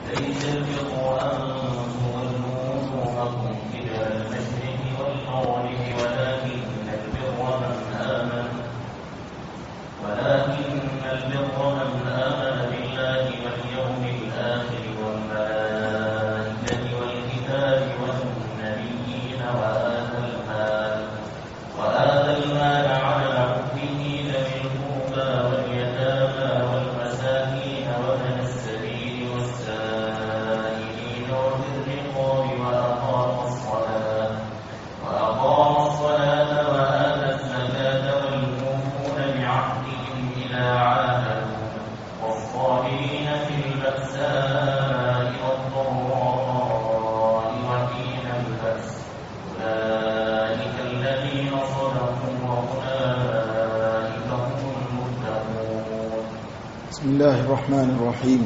ليس البر أن تولوا وجوهكم قبل المشرق والمغرب ولكن البر من آمن بالله واليوم الآخر والملائكة والكتاب والنبيين وآتى المال على حبه ذوي القربى واليتامى والمساكين وابن السبيل والسائلين وفي الرقاب وأقام الصلاة وآتى الزكاة والموفون بعهدهم إذا عاهدوا والصابرين في البأساء والضراء وحين البأس أولئك الذين صدقوا وأولئك هم المتقون. بسم الله الرحمن الرحيم.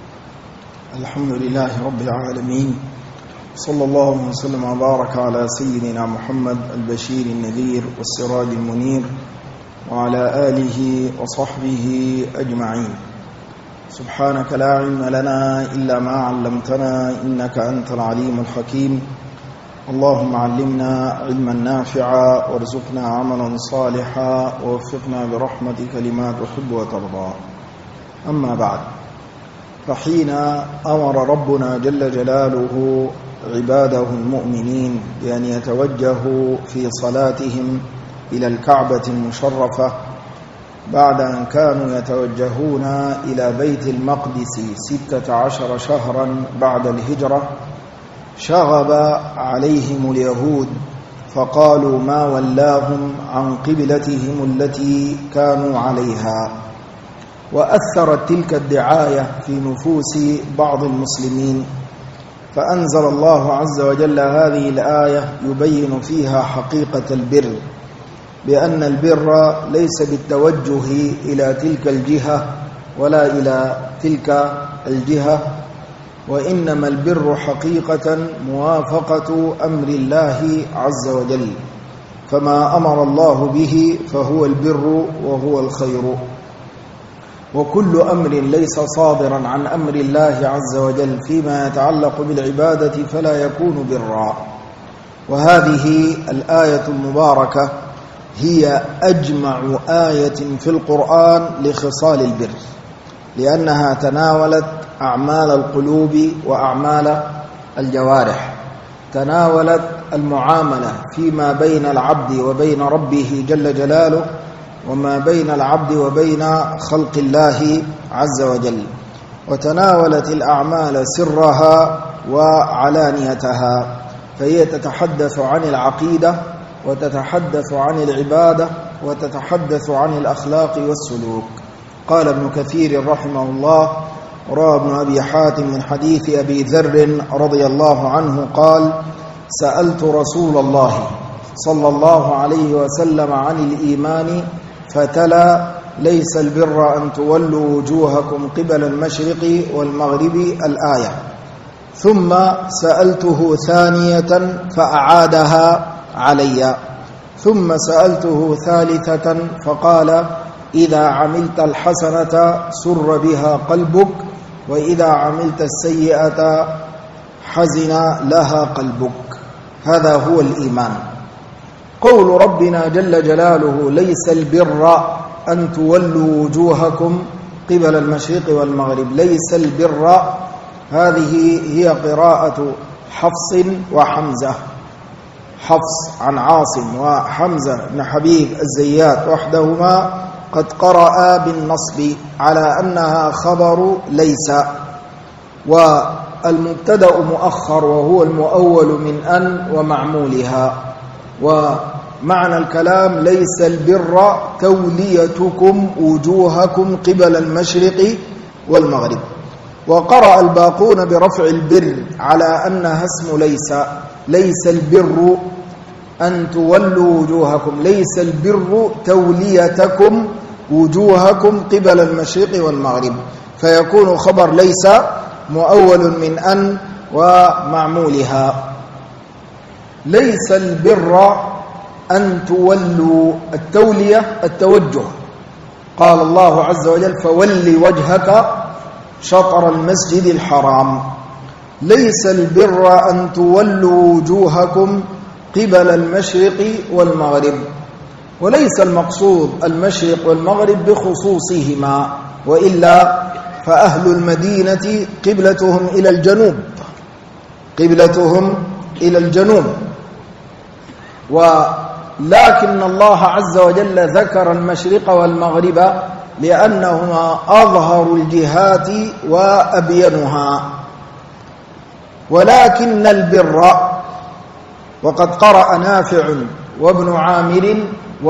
الحمد لله رب العالمين، صلى الله وسلم وبارك على سيدنا محمد البشير النذير والسراج المنير وعلى آله وصحبه أجمعين. سبحانك لا علم لنا إلا ما علمتنا إنك أنت العليم الحكيم. اللهم علمنا علما نافعا وارزقنا عملا صالحا ووفقنا برحمتك لما تحب وترضى. أما بعد، فحين أمر ربنا جل جلاله عباده المؤمنين بأن يتوجهوا في صلاتهم إلى الكعبة المشرفة بعد أن كانوا يتوجهون إلى بيت المقدس 16 شهرا بعد الهجرة، شغب عليهم اليهود فقالوا ما ولاهم عن قبلتهم التي كانوا عليها، وأثرت تلك الدعاية في نفوس بعض المسلمين، فأنزل الله عز وجل هذه الآية يبين فيها حقيقة البر، بأن البر ليس بالتوجه إلى تلك الجهة ولا إلى تلك الجهة، وإنما البر حقيقة موافقة أمر الله عز وجل، فما أمر الله به فهو البر وهو الخير، وكل أمر ليس صادرا عن أمر الله عز وجل فيما يتعلق بالعبادة فلا يكون برا. وهذه الآية المباركة هي أجمع آية في القرآن لخصال البر، لأنها تناولت أعمال القلوب وأعمال الجوارح، تناولت المعاملة فيما بين العبد وبين ربه جل جلاله، وما بين العبد وبين خلق الله عز وجل، وتناولت الأعمال سرها وعلانيتها، فهي تتحدث عن العقيدة وتتحدث عن العبادة وتتحدث عن الأخلاق والسلوك. قال ابن كثير رحمه الله: روى ابن أبي حاتم من حديث أبي ذر رضي الله عنه قال: سألت رسول الله صلى الله عليه وسلم عن الإيمان فتلا: ليس البر أن تولوا وجوهكم قبل المشرق والمغرب الآية. ثم سألته ثانية فأعادها علي، ثم سألته ثالثة فقال: إذا عملت الحسنة سر بها قلبك، وإذا عملت السيئة حزن لها قلبك. هذا هو الإيمان. قول ربنا جل جلاله: ليس البر أن تولوا وجوهكم قبل المشرق والمغرب، ليس البر، هذه هي قراءة حفص وحمزة، حفص عن عاصم وحمزة بن حبيب الزيات وحدهما قد قرأ بالنصب على أنها خبر ليس، والمبتدأ مؤخر وهو المؤول من أن ومعمولها. ومعنى الكلام: ليس البر توليتكم وجوهكم قبل المشرق والمغرب. وقرأ الباقون برفع البر على أنها اسم ليس، ليس البر أن تولوا وجوهكم، ليس البر توليتكم وجوهكم قبل المشرق والمغرب، فيكون خبر ليس مؤول من أن ومعمولها. ليس البر أن تولوا، التولية التوجه، قال الله عز وجل: فول وجهك شطر المسجد الحرام. ليس البر أن تولوا وجوهكم قبل المشرق والمغرب، وليس المقصود المشرق والمغرب بخصوصهما، وإلا فأهل المدينة قبلتهم إلى الجنوب، قبلتهم إلى الجنوب. ولكن الله عز وجل ذكر المشرق والمغرب لأنهما أظهر الجهات وأبينها. ولكن البر، وقد قرأ نافع وابن عامر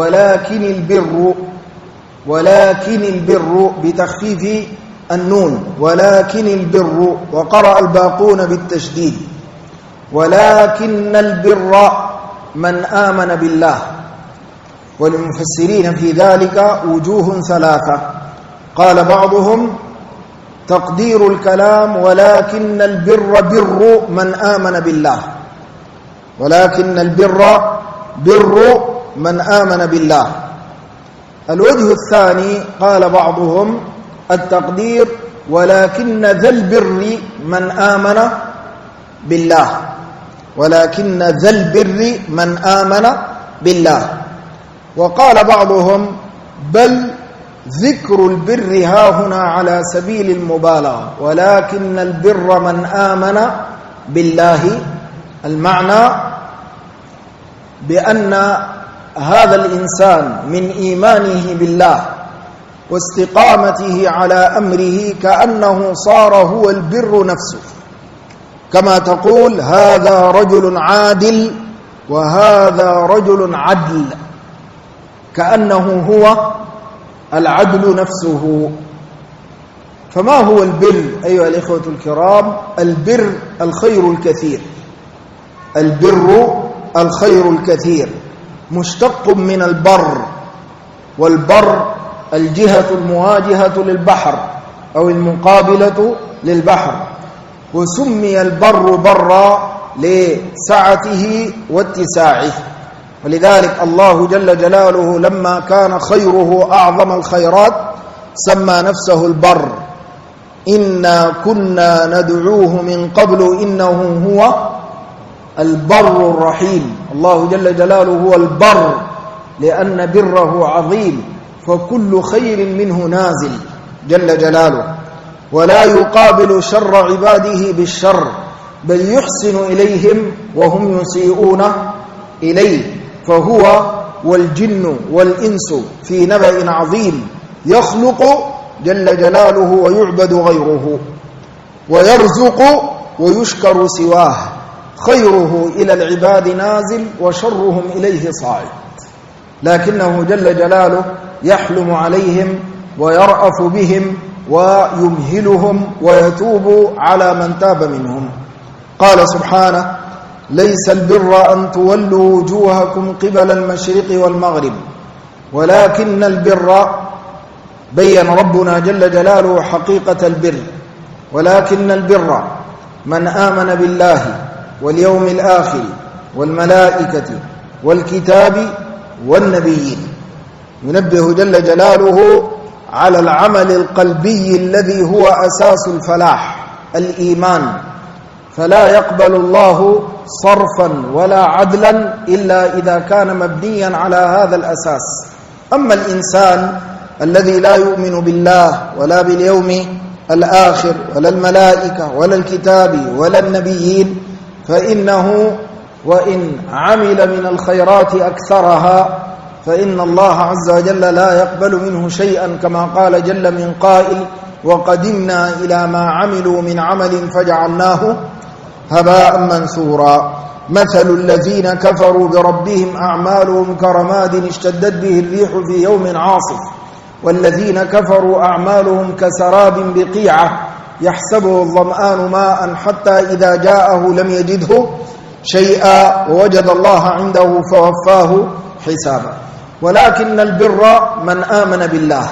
ولكن البر بتخفيف النون، ولكن البر، وقرأ الباقون بالتشديد. ولكن البر من آمن بالله. وللمفسرين في ذلك وجوه ثلاثة. قال بعضهم تقدير الكلام ولكن البر بر من آمن بالله، ولكن البر بر من آمن بالله. الوجه الثاني قال بعضهم التقدير ولكن ذا البر من آمن بالله، ولكن ذا البر من آمن بالله. وقال بعضهم بل ذكر البر هاهنا على سبيل المبالغة، ولكن البر من آمن بالله، المعنى بأن هذا الإنسان من إيمانه بالله واستقامته على أمره كأنه صار هو البر نفسه، كما تقول هذا رجل عادل وهذا رجل عدل، كأنه هو العدل نفسه. فما هو البر أيها الإخوة الكرام؟ البر الخير الكثير، البر الخير الكثير، مشتق من البر، والبر الجهة المواجهة للبحر أو المقابلة للبحر. وسمي البر برا لسعته واتساعه، ولذلك الله جل جلاله لما كان خيره أعظم الخيرات سمى نفسه البر. إنا كنا ندعوه من قبل إنه هو البر الرحيم. الله جل جلاله هو البر لأن بره عظيم، فكل خير منه نازل جل جلاله، ولا يقابل شر عباده بالشر، بل يحسن إليهم وهم يسيئون إليه. فهو والجن والإنس في نبأ عظيم، يخلق جل جلاله ويعبد غيره، ويرزق ويشكر سواه، خيره إلى العباد نازل وشرهم إليه صاعد، لكنه جل جلاله يحلم عليهم ويرأف بهم ويمهلهم ويتوب على من تاب منهم. قال سبحانه ليس البر أن تولوا وجوهكم قبل المشرق والمغرب، ولكن البر، بين ربنا جل جلاله حقيقة البر، ولكن البر من آمن بالله واليوم الآخر والملائكة والكتاب والنبيين. ينبه جل جلاله على العمل القلبي الذي هو أساس الفلاح، الإيمان، فلا يقبل الله صرفا ولا عدلا إلا إذا كان مبنيا على هذا الأساس. أما الإنسان الذي لا يؤمن بالله ولا باليوم الآخر ولا الملائكة ولا الكتاب ولا النبيين، فإنه وإن عمل من الخيرات أكثرها فإن الله عز وجل لا يقبل منه شيئا، كما قال جل من قائل وقدمنا إلى ما عملوا من عمل فجعلناه هباء منثورا. مثل الذين كفروا بربهم أعمالهم كرماد اشتدت به الريح في يوم عاصف، والذين كفروا أعمالهم كسراب بقيعة يحسبه الظمآن ماء حتى إذا جاءه لم يجده شيئا ووجد الله عنده فوفاه حسابا. ولكن البر من آمن بالله،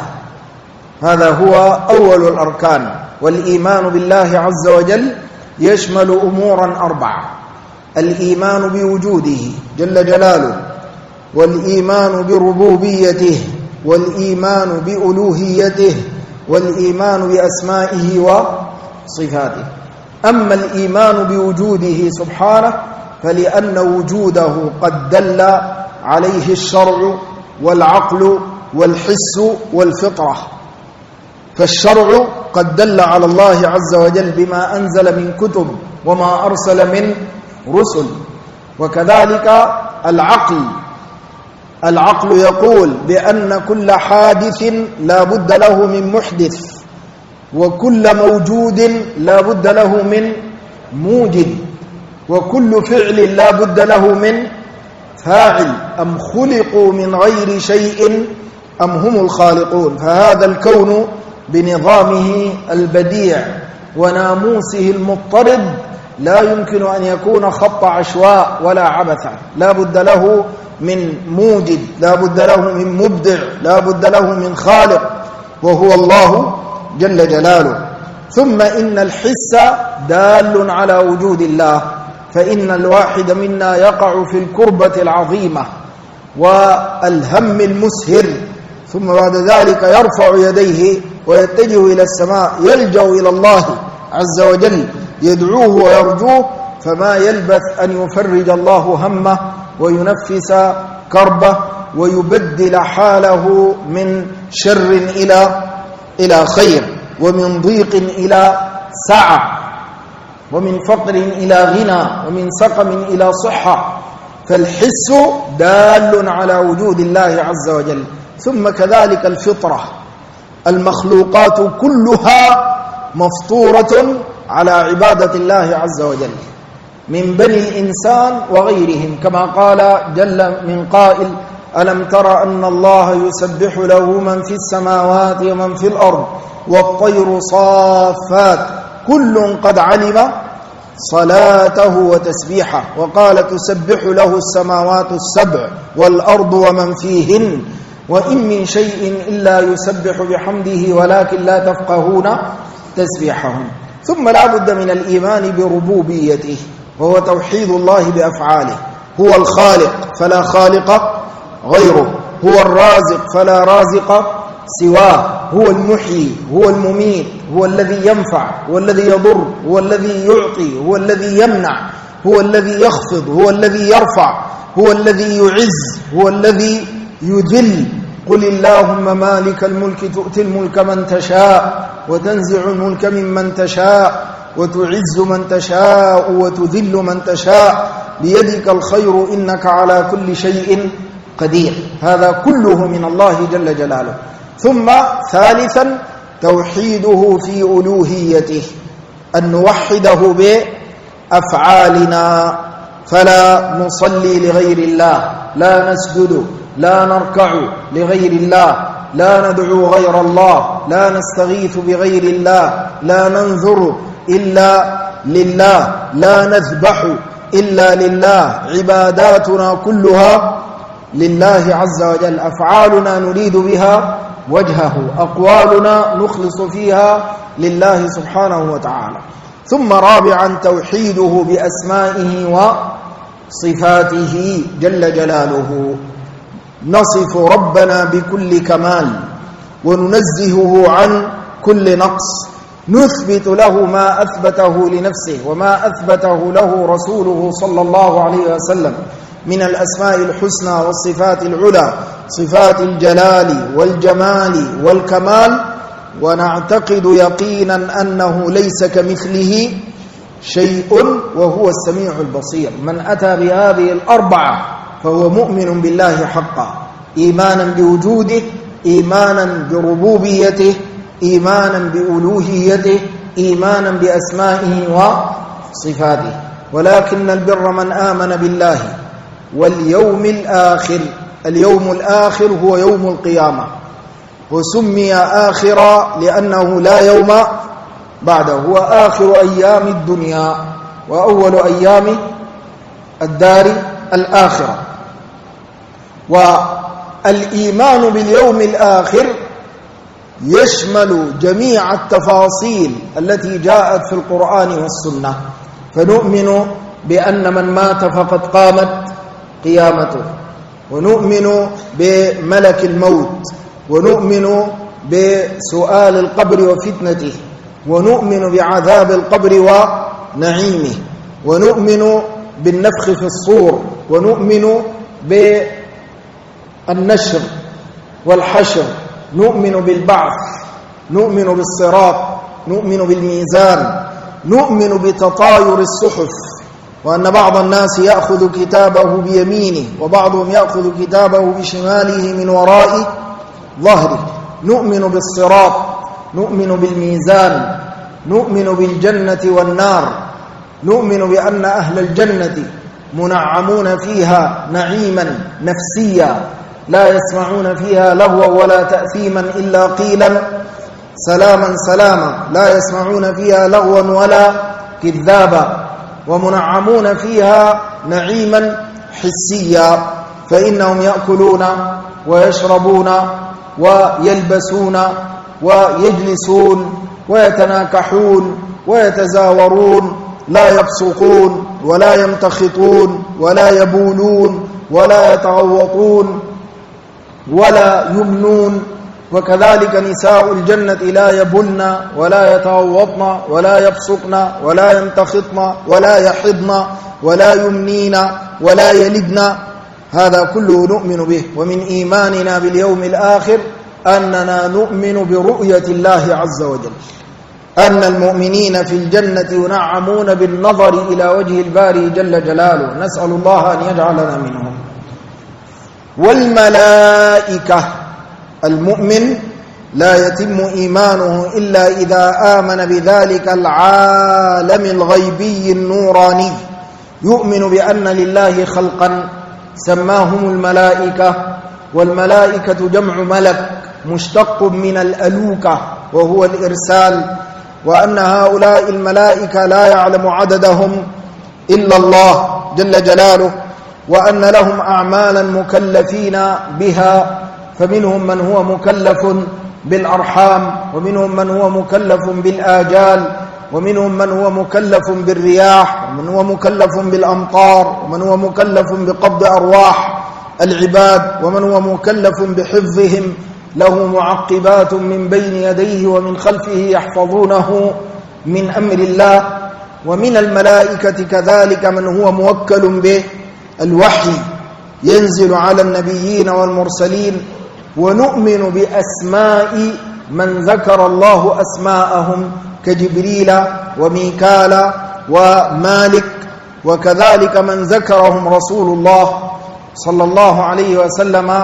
هذا هو أول الأركان. والإيمان بالله عز وجل يشمل أمورا أربعة: الإيمان بوجوده جل جلاله، والإيمان بربوبيته، والإيمان بألوهيته، والإيمان بأسمائه وصفاته. أما الإيمان بوجوده سبحانه فلأن وجوده قد دل عليه الشرع والعقل والحس والفطرة، فالشرع قد دل على الله عز وجل بما أنزل من كتب وما أرسل من رسل، وكذلك العقل يقول بأن كل حادث لا بد له من محدث، وكل موجود لا بد له من موجد، وكل فعل لا بد له من فاعل. أم خلقوا من غير شيء أم هم الخالقون. فهذا الكون بنظامه البديع وناموسه المضطرب لا يمكن أن يكون خط عشواء ولا عبثا، لا بد له من موجد، لا بد له من مبدع، لا بد له من خالق، وهو الله جل جلاله. ثم إن الحس دال على وجود الله، فإن الواحد منا يقع في الكربة العظيمة والهم المسهر، ثم بعد ذلك يرفع يديه ويتجه إلى السماء، يلجأ إلى الله عز وجل يدعوه ويرجوه، فما يلبث أن يفرج الله همه وينفس كربه ويبدل حاله من شر إلى خير، ومن ضيق إلى سعة، ومن فقر إلى غنى، ومن سقم إلى صحة. فالحس دال على وجود الله عز وجل. ثم كذلك الفطرة، المخلوقات كلها مفطورة على عبادة الله عز وجل، من بني الإنسان وغيرهم، كما قال جل من قائل: ألم تر أن الله يسبح له من في السماوات ومن في الأرض والطير صافات كل قد علم صلاته وتسبيحه. وقال: تسبح له السماوات السبع والأرض ومن فيهن وإن من شيء إلا يسبح بحمده ولكن لا تفقهون تسبيحهم. ثم لا بد من الإيمان بربوبيته، وهو توحيد الله بأفعاله. هو الخالق فلا خالق غيره، هو الرازق فلا رازق سواه، هو المحيي، هو المميت، هو الذي ينفع، هو الذي يضر، هو الذي يعطي، هو الذي يمنع، هو الذي يخفض، هو الذي يرفع، هو الذي يعز، هو الذي يذل. قل اللهم مالك الملك تؤتي الملك من تشاء وتنزع الملك ممن تشاء وتعز من تشاء وتذل من تشاء بيدك الخير إنك على كل شيء قدير. هذا كله من الله جل جلاله. ثم ثالثا توحيده في ألوهيته، أن نوحده بأفعالنا، فلا نصلي لغير الله، لا نسجد، لا نركع لغير الله، لا ندعو غير الله، لا نستغيث بغير الله، لا ننذر إلا لله، لا نذبح إلا لله. عباداتنا كلها لله عز وجل، أفعالنا نريد بها وجهه، أقوالنا نخلص فيها لله سبحانه وتعالى. ثم رابعا توحيده بأسمائه وصفاته جل جلاله، نصف ربنا بكل كمال وننزهه عن كل نقص، نثبت له ما أثبته لنفسه وما أثبته له رسوله صلى الله عليه وسلم من الأسماء الحسنى والصفات العلى، صفات الجلال والجمال والكمال، ونعتقد يقينا أنه ليس كمثله شيء وهو السميع البصير. من أتى بهذه الأربعة فهو مؤمن بالله حقا، إيمانا بوجوده، إيمانا بربوبيته، إيمانا بألوهيته، إيمانا بأسمائه وصفاته. ولكن البر من آمن بالله واليوم الآخر. اليوم الآخر هو يوم القيامة، وسمي آخرا لأنه لا يوم بعده، هو آخر أيام الدنيا وأول أيام الدار الآخرة. والإيمان باليوم الآخر يشمل جميع التفاصيل التي جاءت في القرآن والسنة، فنؤمن بأن من مات فقد قامت قيامته، ونؤمن بملك الموت، ونؤمن بسؤال القبر وفتنته، ونؤمن بعذاب القبر ونعيمه، ونؤمن بالنفخ في الصور، ونؤمن بالنشر والحشر، نؤمن بالبعث، نؤمن بالصراط، نؤمن بالميزان، نؤمن بتطاير الصحف، وأن بعض الناس يأخذ كتابه بيمينه وبعضهم يأخذ كتابه بشماله من وراء ظهره، نؤمن بالصراط، نؤمن بالميزان، نؤمن بالجنة والنار، نؤمن بأن أهل الجنة منعمون فيها نعيما نفسيا لا يسمعون فيها لغوا ولا تأثيما إلا قيلا سلاما سلاما، لا يسمعون فيها لغوا ولا كذابا، ومنعمون فيها نعيما حسيا، فإنهم يأكلون ويشربون ويلبسون ويجلسون ويتناكحون ويتزاورون، لا يبصقون ولا يمتخطون ولا يبولون ولا يتغوطون ولا يمنون، وكذلك نساء الجنة لا يبلن ولا يتغوطن ولا يبصقن ولا يمتخطن ولا يحضن ولا يمنين ولا يلدن، هذا كله نؤمن به. ومن إيماننا باليوم الآخر أننا نؤمن برؤية الله عز وجل، أن المؤمنين في الجنة ينعمون بالنظر إلى وجه الباري جل جلاله، نسأل الله أن يجعلنا منهم. والملائكة، المؤمن لا يتم إيمانه إلا إذا آمن بذلك العالم الغيبي النوراني، يؤمن بأن لله خلقا سماهم الملائكة، والملائكة جمع ملك مشتق من الألوكة وهو الإرسال، وأن هؤلاء الملائكة لا يعلم عددهم إلا الله جل جلاله، وأن لهم أعمالا مكلفين بها، فمنهم من هو مكلف بالأرحام، ومنهم من هو مكلف بالآجال، ومنهم من هو مكلف بالرياح، ومن هو مكلف بالأمطار، ومن هو مكلف بقبض أرواح العباد، ومن هو مكلف بحفظهم، له معقبات من بين يديه ومن خلفه يحفظونه من أمر الله. ومن الملائكة كذلك من هو موكل بالوحي ينزل على النبيين والمرسلين، ونؤمن بأسماء من ذكر الله أسماءهم كجبريل وميكال ومالك، وكذلك من ذكرهم رسول الله صلى الله عليه وسلم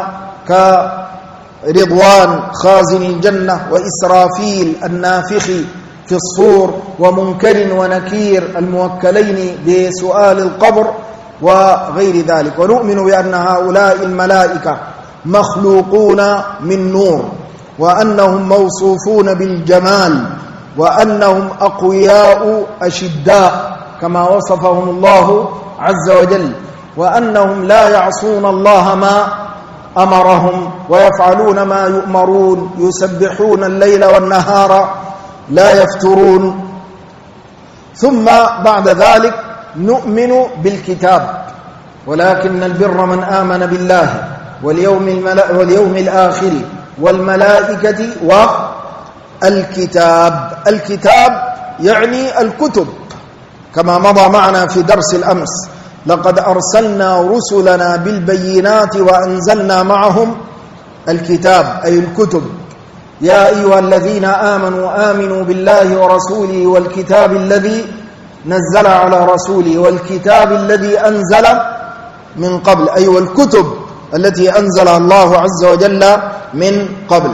كرضوان خازن الجنة، وإسرافيل النافخ في الصور، ومنكر ونكير الموكلين بسؤال القبر وغير ذلك. ونؤمن بأن هؤلاء الملائكة مخلوقون من نور، وأنهم موصوفون بالجمال، وأنهم أقوياء أشداء كما وصفهم الله عز وجل، وأنهم لا يعصون الله ما أمرهم ويفعلون ما يؤمرون، يسبحون الليل والنهار لا يفترون. ثم بعد ذلك نؤمن بالكتاب، ولكن البر من آمن بالله واليوم الآخر والملائكة والكتاب. الكتاب يعني الكتب، كما مضى معنا في درس الأمس: لقد أرسلنا رسلنا بالبينات وأنزلنا معهم الكتاب، أي الكتب. يا أيها الذين آمنوا آمنوا بالله ورسوله والكتاب الذي نزل على رسوله والكتاب الذي أنزل من قبل، أي والكتب التي أنزلها الله عز وجل من قبل.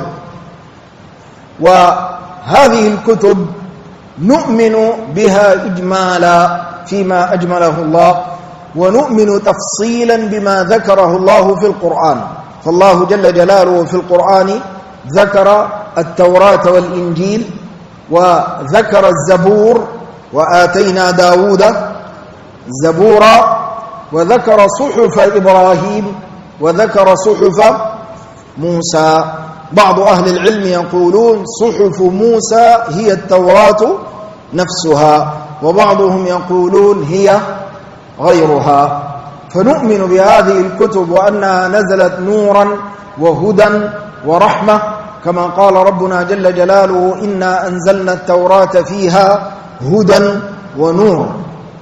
وهذه الكتب نؤمن بها إجمالا فيما أجمله الله، ونؤمن تفصيلا بما ذكره الله في القرآن. فالله جل جلاله في القرآن ذكر التوراة والإنجيل، وذكر الزبور، وآتينا داود زبورا، وذكر صحف إبراهيم، وذكر صحف موسى. بعض أهل العلم يقولون صحف موسى هي التوراة نفسها، وبعضهم يقولون هي غيرها. فنؤمن بهذه الكتب وأنها نزلت نورا وهدى ورحمة كما قال ربنا جل جلاله إنا أنزلنا التوراة فيها هدى ونور.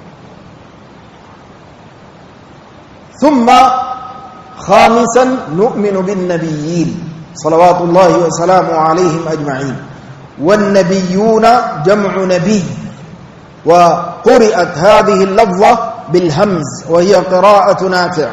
ثم خامسا نؤمن بالنبيين صلوات الله وسلامه عليهم أجمعين. والنبيون جمع نبي، وقرأت هذه اللفظة بالهمز وهي قراءة نافع،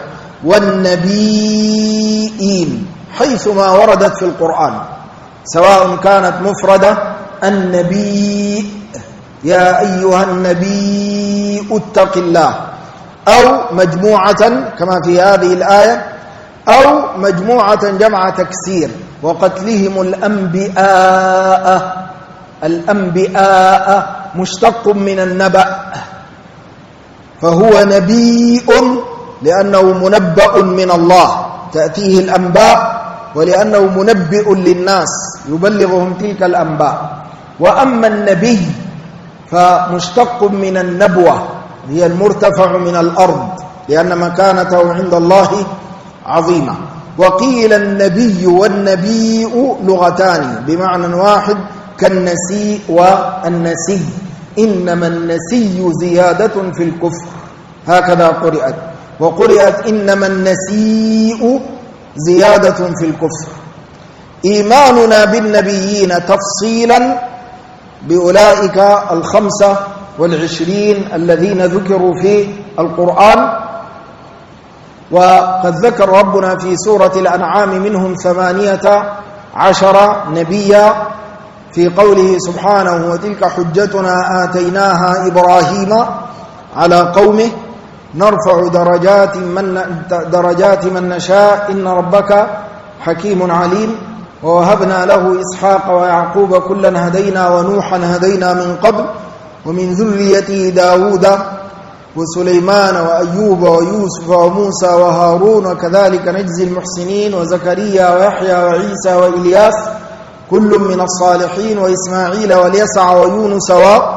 والنبيين حيثما وردت في القرآن، سواء كانت مفردة النبي يا أيها النبي اتق الله، أو مجموعة كما في هذه الآية، أو مجموعة جمع تكسير، وقتلهم الأنبياء. الأنبياء مشتق من النبأ، فهو نبي لأنه منبأ من الله تأتيه الأنباء، ولأنه منبئ للناس يبلغهم تلك الأنباء. وأما النبي فمشتق من النبوة، هي المرتفع من الأرض، لأن مكانته عند الله عظيمة. وقيل النبي والنبي لغتان بمعنى واحد كالنسيء والنسي، إنما النسي زيادة في الكفر، هكذا قرأت. وقرأت إنما النسيء زيادة في الكفر. إيماننا بالنبيين تفصيلا بأولئك 25 الذين ذكروا في القرآن، وقد ذكر ربنا في سورة الأنعام منهم 18 نبيا في قوله سبحانه وتلك حجتنا آتيناها إبراهيم على قومه نرفع درجات من نشاء إن ربك حكيم عليم. ووهبنا له إسحاق ويعقوب كلا هدينا ونوحا هدينا من قبل ومن ذريته داود وسليمان وأيوب ويوسف وموسى وهارون وكذلك نجزي المحسنين وزكريا ويحيى وعيسى وإلياس كل من الصالحين وإسماعيل واليسع ويونس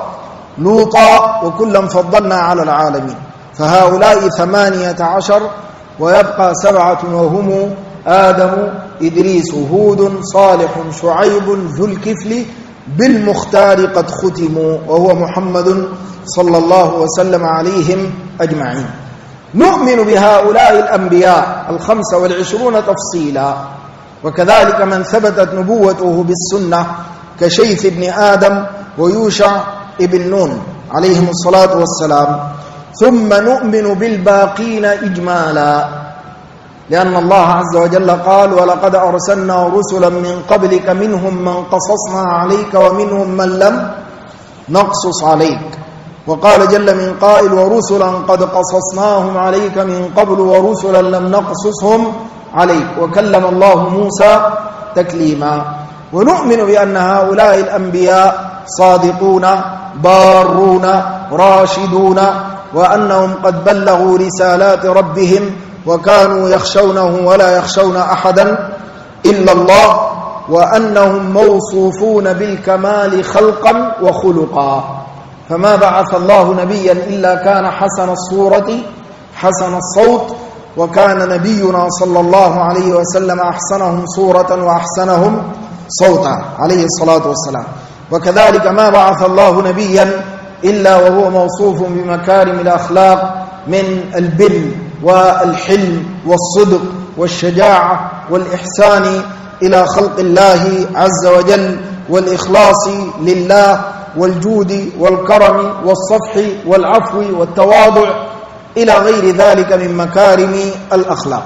ولوطا وكلا فضلنا على العالمين. فهؤلاء 18 ويبقى 7 وهم آدم إدريس هود صالح شعيب ذو الكفل بالمختار قد ختموا وهو محمد صلى الله وسلم عليهم أجمعين. نؤمن بهؤلاء الأنبياء 25 تفصيلا، وكذلك من ثبتت نبوته بالسنة كشيث بن آدم ويوشع ابن نون عليهم الصلاة والسلام. ثم نؤمن بالباقين إجمالا، لأن الله عز وجل قال ولقد أرسلنا رسلا من قبلك منهم من قصصنا عليك ومنهم من لم نقصص عليك. وقال جل من قائل ورسلا قد قصصناهم عليك من قبل ورسلا لم نقصصهم عليك وكلم الله موسى تكليما. ونؤمن بأن هؤلاء الأنبياء صادقون بارون راشدون، وأنهم قد بلغوا رسالات ربهم وكانوا يخشونه ولا يخشون أحدا إلا الله، وأنهم موصوفون بالكمال خلقا وخلقا. فما بعث الله نبيا إلا كان حسن الصورة حسن الصوت، وكان نبينا صلى الله عليه وسلم أحسنهم صورة وأحسنهم صوتا عليه الصلاة والسلام. وكذلك ما بعث الله نبيا إلا وهو موصوف بمكارم الأخلاق من البر والحلم والصدق والشجاعة والإحسان إلى خلق الله عز وجل والإخلاص لله والجود والكرم والصفح والعفو والتواضع إلى غير ذلك من مكارم الأخلاق.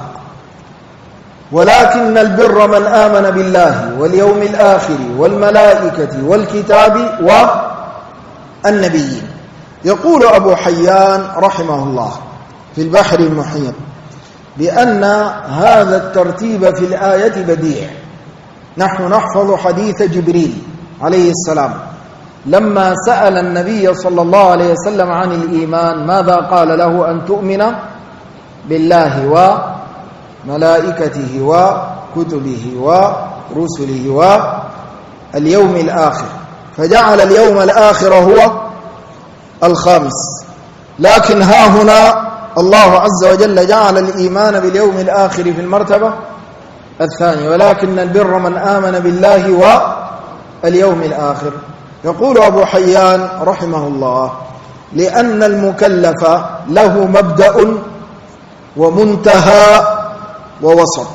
ولكن البر من آمن بالله واليوم الآخر والملائكة والكتاب والنبيين. يقول أبو حيان رحمه الله في البحر المحيط بأن هذا الترتيب في الآية بديع. نحن نحفظ حديث جبريل عليه السلام لما سأل النبي صلى الله عليه وسلم عن الإيمان ماذا قال له؟ أن تؤمن بالله وملائكته وكتبه ورسله واليوم الآخر، فجعل اليوم الآخر هو الخامس. لكن ها هنا الله عز وجل جعل الإيمان باليوم الآخر في المرتبة الثاني. ولكن البر من آمن بالله واليوم الآخر. يقول أبو حيان رحمه الله: لأن المكلف له مبدأ ومنتهى ووسط،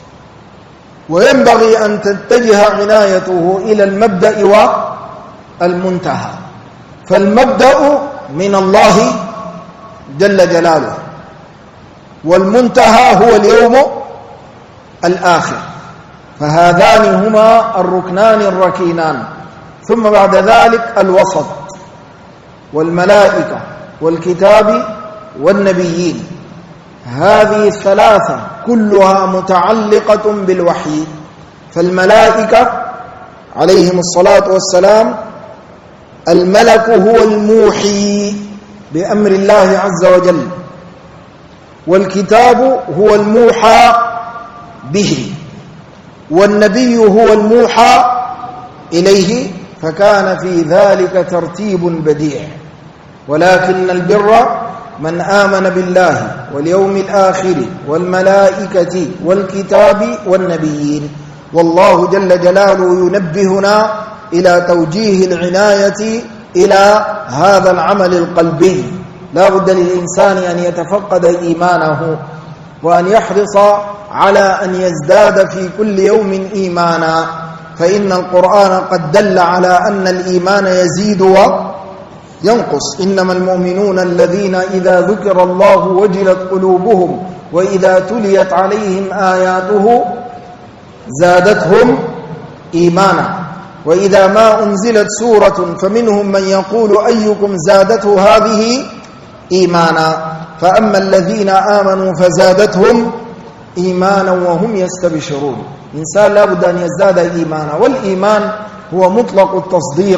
وينبغي أن تتجه عنايته إلى المبدأ والمنتهى. فالمبدأ من الله جل جلاله، والمنتهى هو اليوم الآخر، فهذان هما الركنان الركينان. ثم بعد ذلك الوسط، والملائكة والكتاب والنبيين. هذه الثلاثة كلها متعلقة بالوحي. فالملائكة عليهم الصلاة والسلام الملك هو الموحي بأمر الله عز وجل، والكتاب هو الموحى به، والنبي هو الموحى إليه، فكان في ذلك ترتيب بديع. ولكن البر من آمن بالله واليوم الآخر والملائكة والكتاب والنبيين. والله جل جلاله ينبهنا إلى توجيه العناية إلى هذا العمل القلبي. لا بد للإنسان أن يتفقد إيمانه، وأن يحرص على أن يزداد في كل يوم إيمانا، فإن القرآن قد دل على أن الإيمان يزيد وينقص. إنما المؤمنون الذين إذا ذكر الله وجلت قلوبهم وإذا تليت عليهم آياته زادتهم إيمانا. وإذا ما أنزلت سورة فمنهم من يقول أيكم زادته هذه إيمانا. فأما الذين آمنوا فزادتهم إيمانا وهم يستبشرون. إنسان لا بد أن يزداد إيمانا، والإيمان هو مطلق التصديق،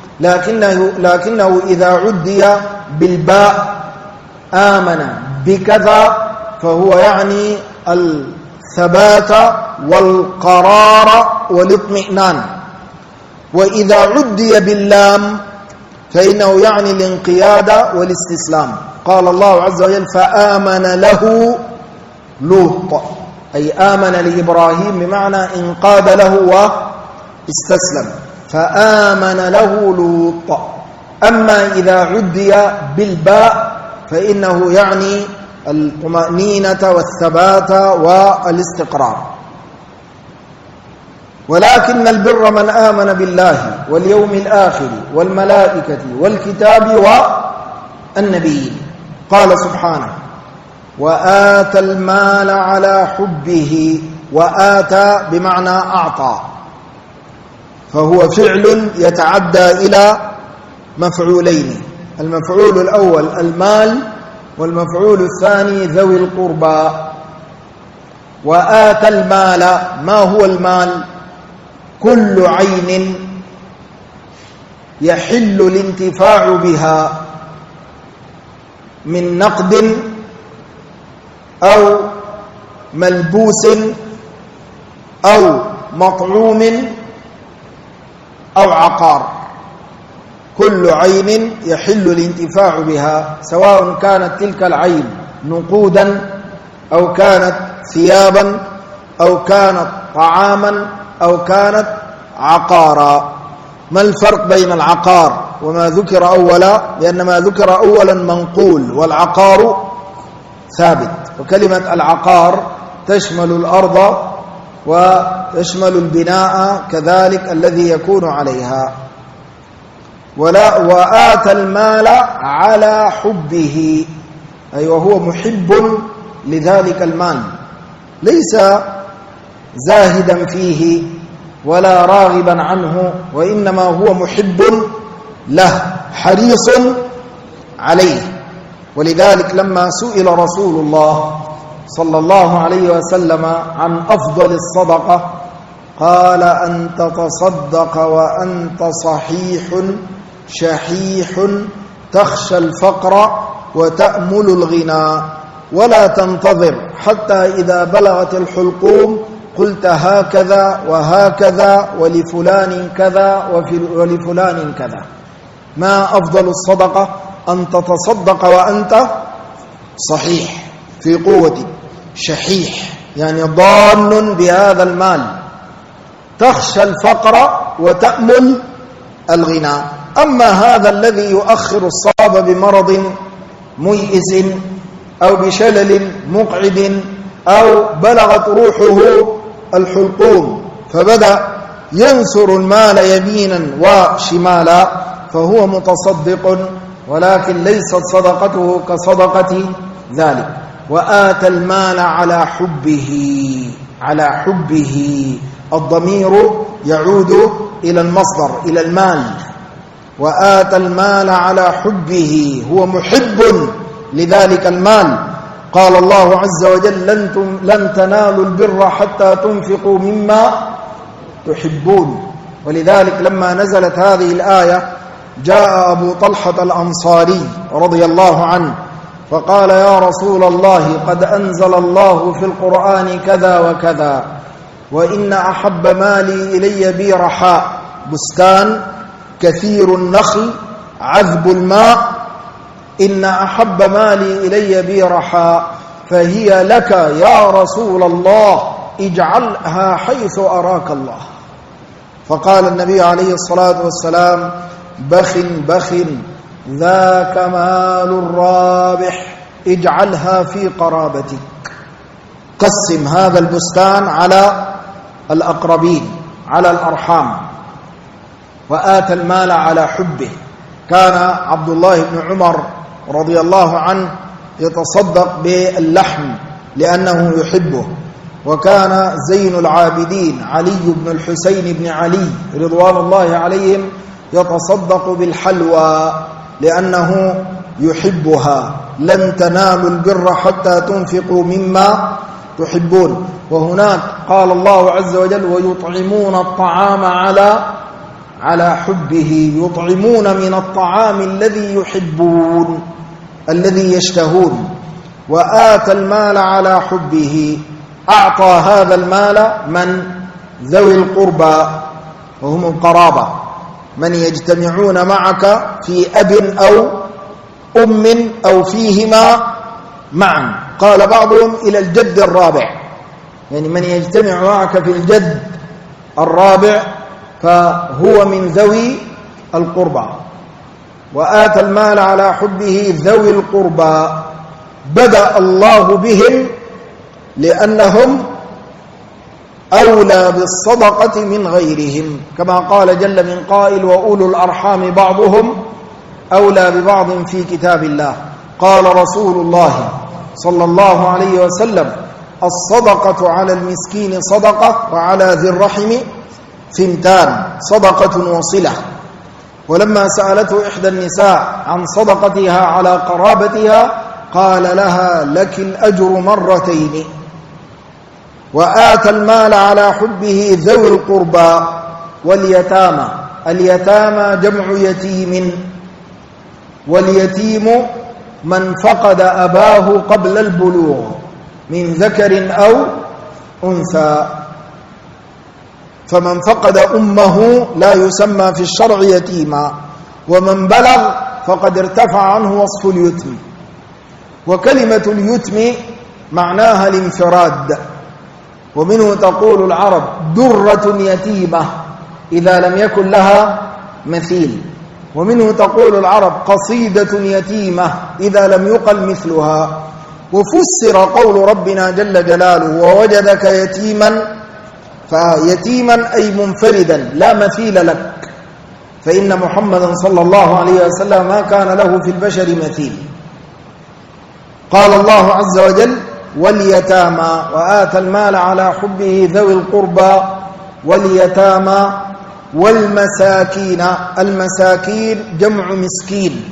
لكنه إذا عدي بالباء آمن بكذا فهو يعني الثبات والقرار والاطمئنان. وإذا عدي باللام فإنه يعني الانقياد والاستسلام. قال الله عز وجل: فآمن له لوط، أي آمن لإبراهيم بمعنى انقاد له واستسلم، فآمن له لوط. أما إذا عدي بالباء فإنه يعني الطمأنينة والثبات والاستقرار. ولكن البر من آمن بالله واليوم الآخر والملائكة والكتاب والنبيين. قال سبحانه: وآتى المال على حبه. وآتى بمعنى أعطى، فهو فعل يتعدى إلى مفعولين: المفعول الأول المال، والمفعول الثاني ذوي القربى. وآتى المال، ما هو المال؟ كل عين يحل الانتفاع بها من نقد أو ملبوس أو مطعوم أو عقار. كل عين يحل الانتفاع بها، سواء كانت تلك العين نقودا أو كانت ثيابا أو كانت طعاما أو كانت عقارا. ما الفرق بين العقار وما ذكر أولا؟ لأن ما ذكر أولا منقول، والعقار ثابت. وكلمة العقار تشمل الأرض وتشمل البناء كذلك الذي يكون عليها. وآتى المال على حبه، أي وهو محب لذلك المال، ليس زاهدا فيه ولا راغبا عنه، وإنما هو محب له حريص عليه. ولذلك لما سئل رسول الله صلى الله عليه وسلم عن أفضل الصدقة قال: أن تتصدق وأنت صحيح شحيح تخشى الفقر وتأمل الغنى، ولا تنتظر حتى إذا بلغت الحلقوم قلت هكذا وهكذا ولفلان كذا ولفلان كذا. ما أفضل الصدقة؟ أن تتصدق وأنت صحيح في قوتك، شحيح يعني ضال بهذا المال، تخشى الفقر وتأمل الغنى. أما هذا الذي يؤخر الصاب بمرض ميئس أو بشلل مقعد أو بلغت روحه الحلقوم فبدأ ينثر المال يمينا وشمالا فهو متصدق، ولكن ليست صدقته كصدقة ذلك. وآتى المال على حبه الضمير يعود إلى المصدر، إلى المال. وآتى المال على حبه، هو محب لذلك المال. قال الله عز وجل: لن تنالوا البر حتى تنفقوا مما تحبون. ولذلك لما نزلت هذه الآية جاء أبو طلحة الأنصاري رضي الله عنه فقال: يا رسول الله، قد أنزل الله في القرآن كذا وكذا، وإن أحب مالي إلي بيرحاء، بستان كثير النخل عذب الماء، إن أحب مالي إلي بيرحاء، فهي لك يا رسول الله، اجعلها حيث أراك الله. فقال النبي عليه الصلاة والسلام: بخ بخ، ذاك مال رابح، اجعلها في قرابتك. قسم هذا البستان على الأقربين، على الأرحام. وآتى المال على حبه. كان عبد الله بن عمر رضي الله عنه يتصدق باللحم لأنه يحبه، وكان زين العابدين علي بن الحسين بن علي رضوان الله عليهم يتصدق بالحلوى لأنه يحبها. لن تنالوا البر حتى تنفقوا مما تحبون. وهناك قال الله عز وجل: ويطعمون الطعام على حبه، يطعمون من الطعام الذي يحبون، الذي يشتهون. وآتى المال على حبه، أعطى هذا المال من؟ ذوي القربى، وهم القرابة، من يجتمعون معك في أب أو أم أو فيهما معا. قال بعضهم إلى الجد الرابع، يعني من يجتمع معك في الجد الرابع فهو من ذوي القربى. وآتى المال على حبه ذوي القربى، بدأ الله بهم لأنهم أولى بالصدقة من غيرهم، كما قال جل من قائل: وأولو الأرحام بعضهم أولى ببعض في كتاب الله. قال رسول الله صلى الله عليه وسلم: الصدقة على المسكين صدقة، وعلى ذي الرحم ثنتان، صدقة وصلة. ولما سألته إحدى النساء عن صدقتها على قرابتها قال لها: لك الأجر مرتين. وآتى المال على حبه ذوي القربى واليتامى. اليتامى جمع يتيم، واليتيم من فقد أباه قبل البلوغ من ذكر أو أنثى. فمن فقد أمه لا يسمى في الشرع يتيما، ومن بلغ فقد ارتفع عنه وصف اليتم. وكلمة اليتم معناها الانفراد، ومنه تقول العرب: درة يتيمة إذا لم يكن لها مثيل. ومنه تقول العرب: قصيدة يتيمة إذا لم يقل مثلها. وفسر قول ربنا جل جلاله: ووجدك يتيما، فيتيما أي منفردا لا مثيل لك، فإن محمدا صلى الله عليه وسلم ما كان له في البشر مثيل. قال الله عز وجل: واليتامى. وآتى المال على حبه ذوي القربى واليتامى والمساكين. المساكين جمع مسكين،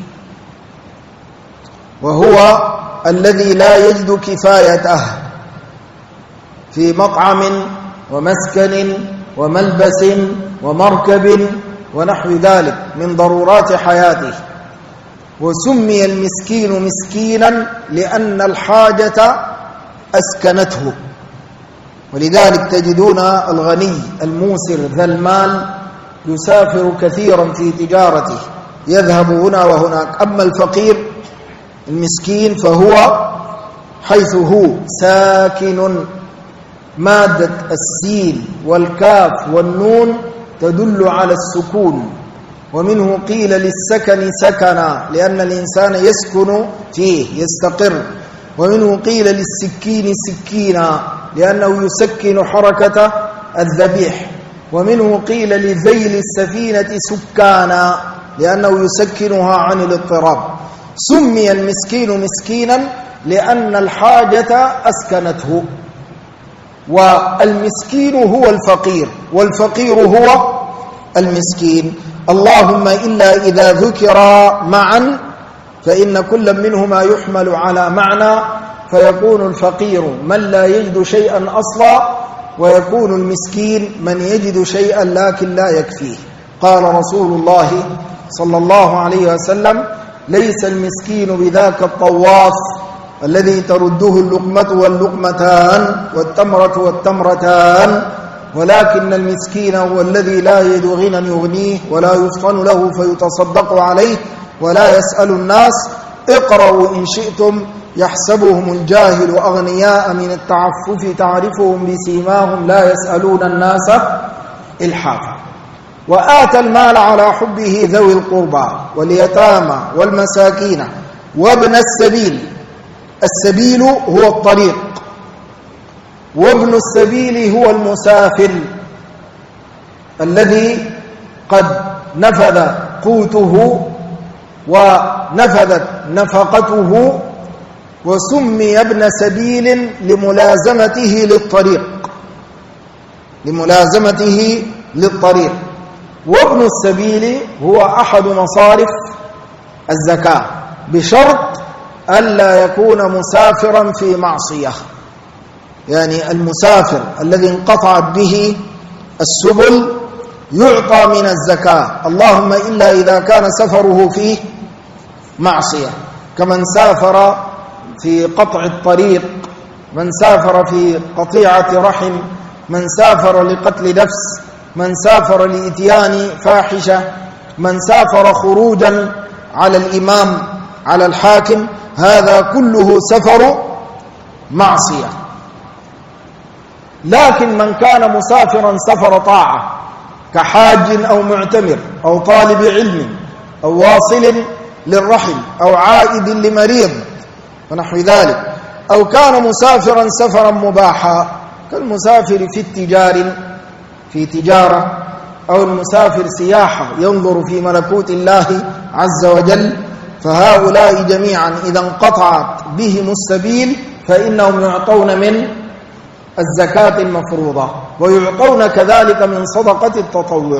وهو الذي لا يجد كفايته في مطعم ومسكن وملبس ومركب ونحو ذلك من ضرورات حياته. وسمي المسكين مسكينا لأن الحاجة أسكنته. ولذلك تجدون الغني الموسر ذا المال يسافر كثيرا في تجارته، يذهب هنا وهناك. أما الفقير المسكين فهو حيث هو ساكن مادة السين والكاف والنون تدل على السكون، ومنه قيل للسكن سكنا لأن الإنسان يسكن فيه يستقر، ومنه قيل للسكين سكينا لأنه يسكن حركة الذبيح، ومنه قيل لذيل السفينة سكانا لأنه يسكنها عن الاضطراب. سمي المسكين مسكينا لأن الحاجة أسكنته، والمسكين هو الفقير والفقير هو المسكين. اللهم إلا إذا ذكرا معا فإن كل منهما يحمل على معنى، فيكون الفقير من لا يجد شيئا أصلا، ويكون المسكين من يجد شيئا لكن لا يكفيه. قال رسول الله صلى الله عليه وسلم: ليس المسكين بذاك الطواف الذي ترده اللقمة واللقمتان والتمرة والتمرتان، ولكن المسكين هو الذي لا يجد غنى يغنيه ولا يفطن له فيتصدق عليه ولا يسأل الناس. اقرأوا إن شئتم: يحسبهم الجاهل أغنياء من التعفف تعرفهم بسيماهم لا يسألون الناس إلحافا. وآتى المال على حبه ذوي القربى واليتامى والمساكين وابن السبيل. السبيل هو الطريق، وابن السبيل هو المسافر الذي قد نفذ قوته ونفذت نفقته، وسمي ابن سبيل لملازمته للطريق. وابن السبيل هو أحد مصارف الزكاة بشرط ألا يكون مسافرا في معصية، يعني المسافر الذي انقطعت به السبل يعطى من الزكاة، اللهم إلا إذا كان سفره فيه معصية، كمن سافر في قطع الطريق، من سافر في قطيعة رحم، من سافر لقتل نفس، من سافر لإتيان فاحشة، من سافر خروجا على الإمام على الحاكم، هذا كله سفر معصية. لكن من كان مسافرا سفر طاعة كحاج أو معتمر أو طالب علم أو واصل للرحم أو عائد لمريض ونحو ذلك، أو كان مسافرا سفرا مباحا كالمسافر في تجارة، أو المسافر سياحة ينظر في ملكوت الله عز وجل، فهؤلاء جميعا إذا انقطعت بهم السبيل فإنهم يعطون من الزكاة المفروضة، ويعطون كذلك من صدقة التطوع.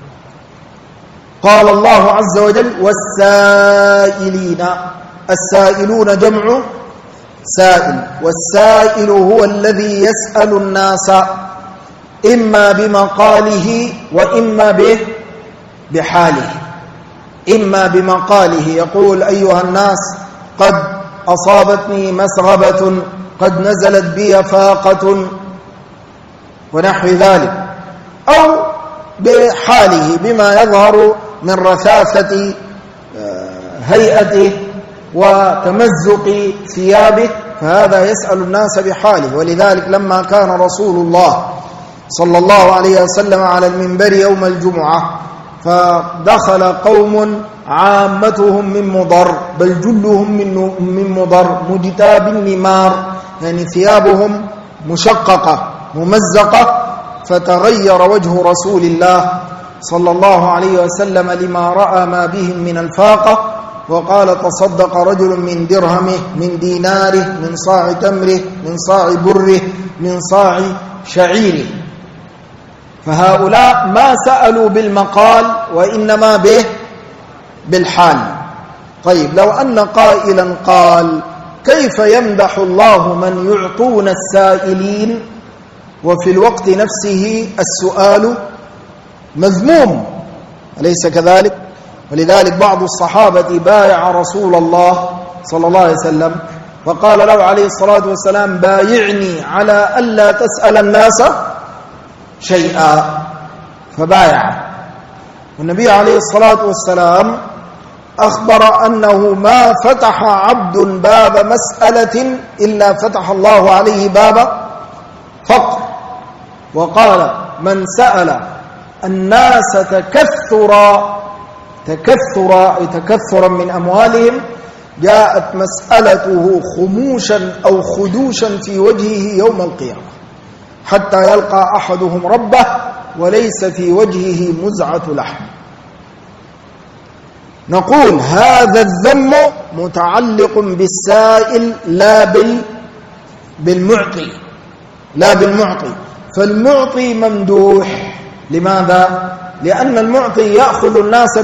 قال الله عز وجل: والسائلين. السائلون جمع سائل، والسائل هو الذي يسأل الناس إما بمقاله وإما بحاله. إما بمقاله يقول: أيها الناس قد أصابتني مسغبة، قد نزلت بي فاقة ونحو ذلك، أو بحاله بما يظهر من رثاثة هيئته وتمزق ثيابه، فهذا يسأل الناس بحاله. ولذلك لما كان رسول الله صلى الله عليه وسلم على المنبر يوم الجمعة فدخل قوم عامتهم من مضر، بل جلهم من مضر، مجتاب النمار، يعني ثيابهم مشققة ممزقة، فتغير وجه رسول الله صلى الله عليه وسلم لما رأى ما بهم من الفاقة، وقال: تصدق رجل من درهمه، من ديناره، من صاع تمره، من صاع بره، من صاع شعيره. فهؤلاء ما سألوا بالمقال وإنما بالحال. طيب، لو أن قائلا قال: كيف يمدح الله من يعطون السائلين وفي الوقت نفسه السؤال مذموم، أليس كذلك؟ ولذلك بعض الصحابة بايع رسول الله صلى الله عليه وسلم فقال له عليه الصلاة والسلام: بايعني على ألا تسأل الناس شيئا، فبايع. والنبي عليه الصلاة والسلام أخبر أنه ما فتح عبد باب مسألة إلا فتح الله عليه باب فقر، وقال من سأل الناس تكثرا من أموالهم جاءت مسألته خموشا أو خدوشا في وجهه يوم القيامة حتى يلقى أحدهم ربه وليس في وجهه مزعة لحم. نقول هذا الذم متعلق بالسائل لا بالمعطي، فالمعطي ممدوح. لماذا؟ لأن المعطي يأخذ الناس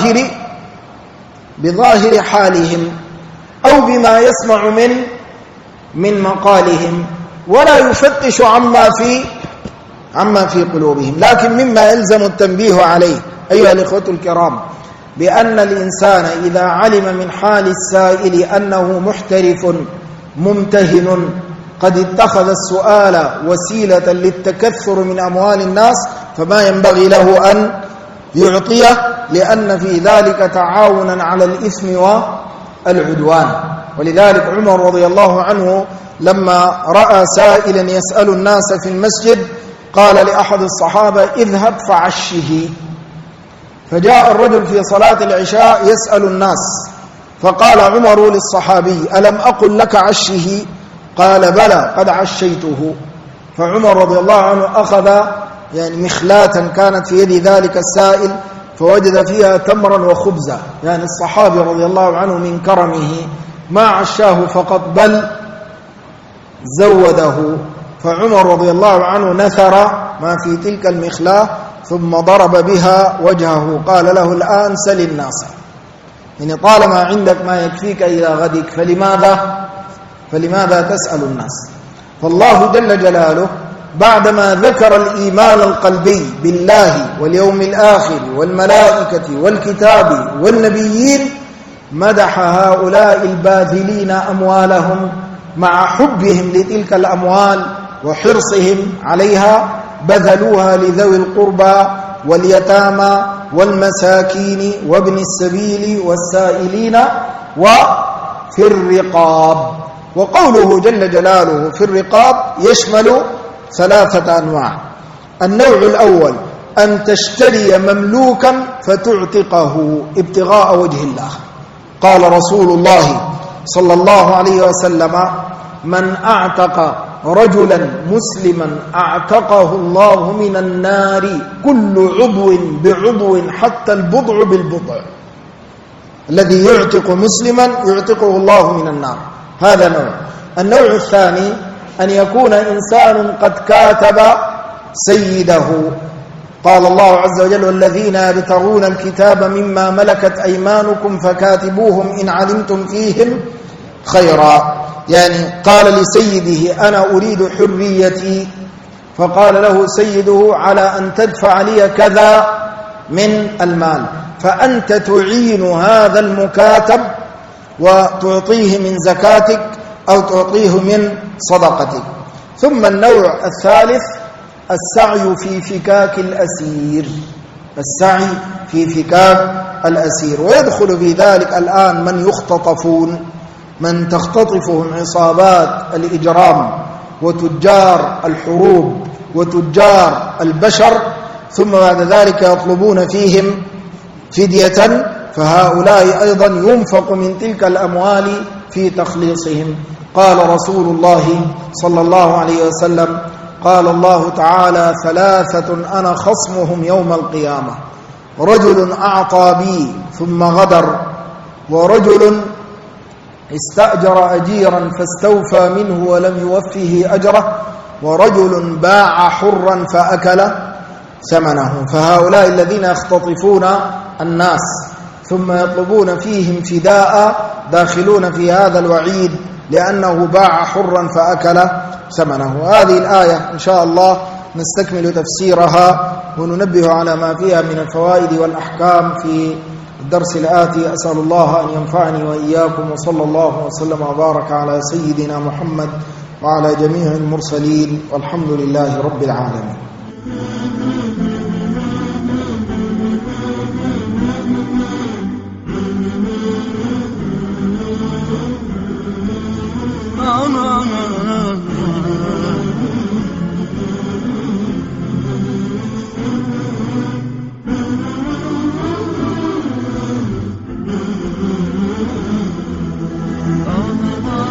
بظاهر حالهم أو بما يسمع من مقالهم، ولا يفتش عما في قلوبهم. لكن مما يلزم التنبيه عليه أيها الإخوة الكرام بأن الإنسان إذا علم من حال السائل أنه محترف ممتهن قد اتخذ السؤال وسيلة للتكثر من أموال الناس، فما ينبغي له أن يعطيه، لأن في ذلك تعاونا على الإثم والعدوان. ولذلك عمر رضي الله عنه لما رأى سائلا يسأل الناس في المسجد قال لأحد الصحابة اذهب فعشه. فجاء الرجل في صلاة العشاء يسأل الناس، فقال عمر للصحابي ألم أقل لك عشه؟ قال بلى قد عشيته. فعمر رضي الله عنه أخذ مخلاة كانت في يد ذلك السائل فوجد فيها تمرا وخبزا، الصحابي رضي الله عنه من كرمه ما عشاه فقط بل زوده. فعمر رضي الله عنه نثر ما في تلك المخلاة ثم ضرب بها وجهه، قال له الآن سل الناس، طالما عندك ما يكفيك إلى غدك فلماذا تسأل الناس؟ فالله جل جلاله بعدما ذكر الإيمان القلبي بالله واليوم الآخر والملائكة والكتاب والنبيين مدح هؤلاء الباذلين أموالهم مع حبهم لتلك الأموال وحرصهم عليها، بذلوها لذوي القربى واليتامى والمساكين وابن السبيل والسائلين وفي الرقاب. وقوله جل جلاله في الرقاب يشمل 3 أنواع. النوع الأول أن تشتري مملوكا فتعتقه ابتغاء وجه الله. قال رسول الله صلى الله عليه وسلم من أعتق رجلا مسلما أعتقه الله من النار كل عضو بعضو حتى البضع بالبضع. الذي يعتق مسلما يعتقه الله من النار، هذا نوع. النوع الثاني أن يكون إنسان قد كاتب سيده. قال الله عز وجل والذين يبتغون الكتاب مما ملكت أيمانكم فكاتبوهم إن علمتم فيهم خيرا. قال لسيده أنا أريد حريتي، فقال له سيده على أن تدفع لي كذا من المال، فأنت تعين هذا المكاتب وتعطيه من زكاتك أو تعطيه من صدقتك. ثم النوع الثالث السعي في فكاك الأسير، ويدخل في ذلك الآن من يختطفون، من تختطفهم عصابات الإجرام وتجار الحروب وتجار البشر، ثم بعد ذلك يطلبون فيهم فدية، فهؤلاء أيضا ينفق من تلك الأموال في تخليصهم. قال رسول الله صلى الله عليه وسلم قال الله تعالى 3 أنا خصمهم يوم القيامة: رجل أعطى بي ثم غدر، ورجل استأجر أجيرا فاستوفى منه ولم يوفه أجره، ورجل باع حرا فأكل ثمنه. فهؤلاء الذين يختطفون الناس ثم يطلبون فيهم فداء داخلون في هذا الوعيد لأنه باع حرا فأكل ثمنه. هذه الآية إن شاء الله نستكمل تفسيرها وننبه على ما فيها من الفوائد والأحكام في الدرس الآتي. أسأل الله أن ينفعني وإياكم، وصلى الله وسلم وبارك على سيدنا محمد وعلى جميع المرسلين، والحمد لله رب العالمين. ah, ah, ah.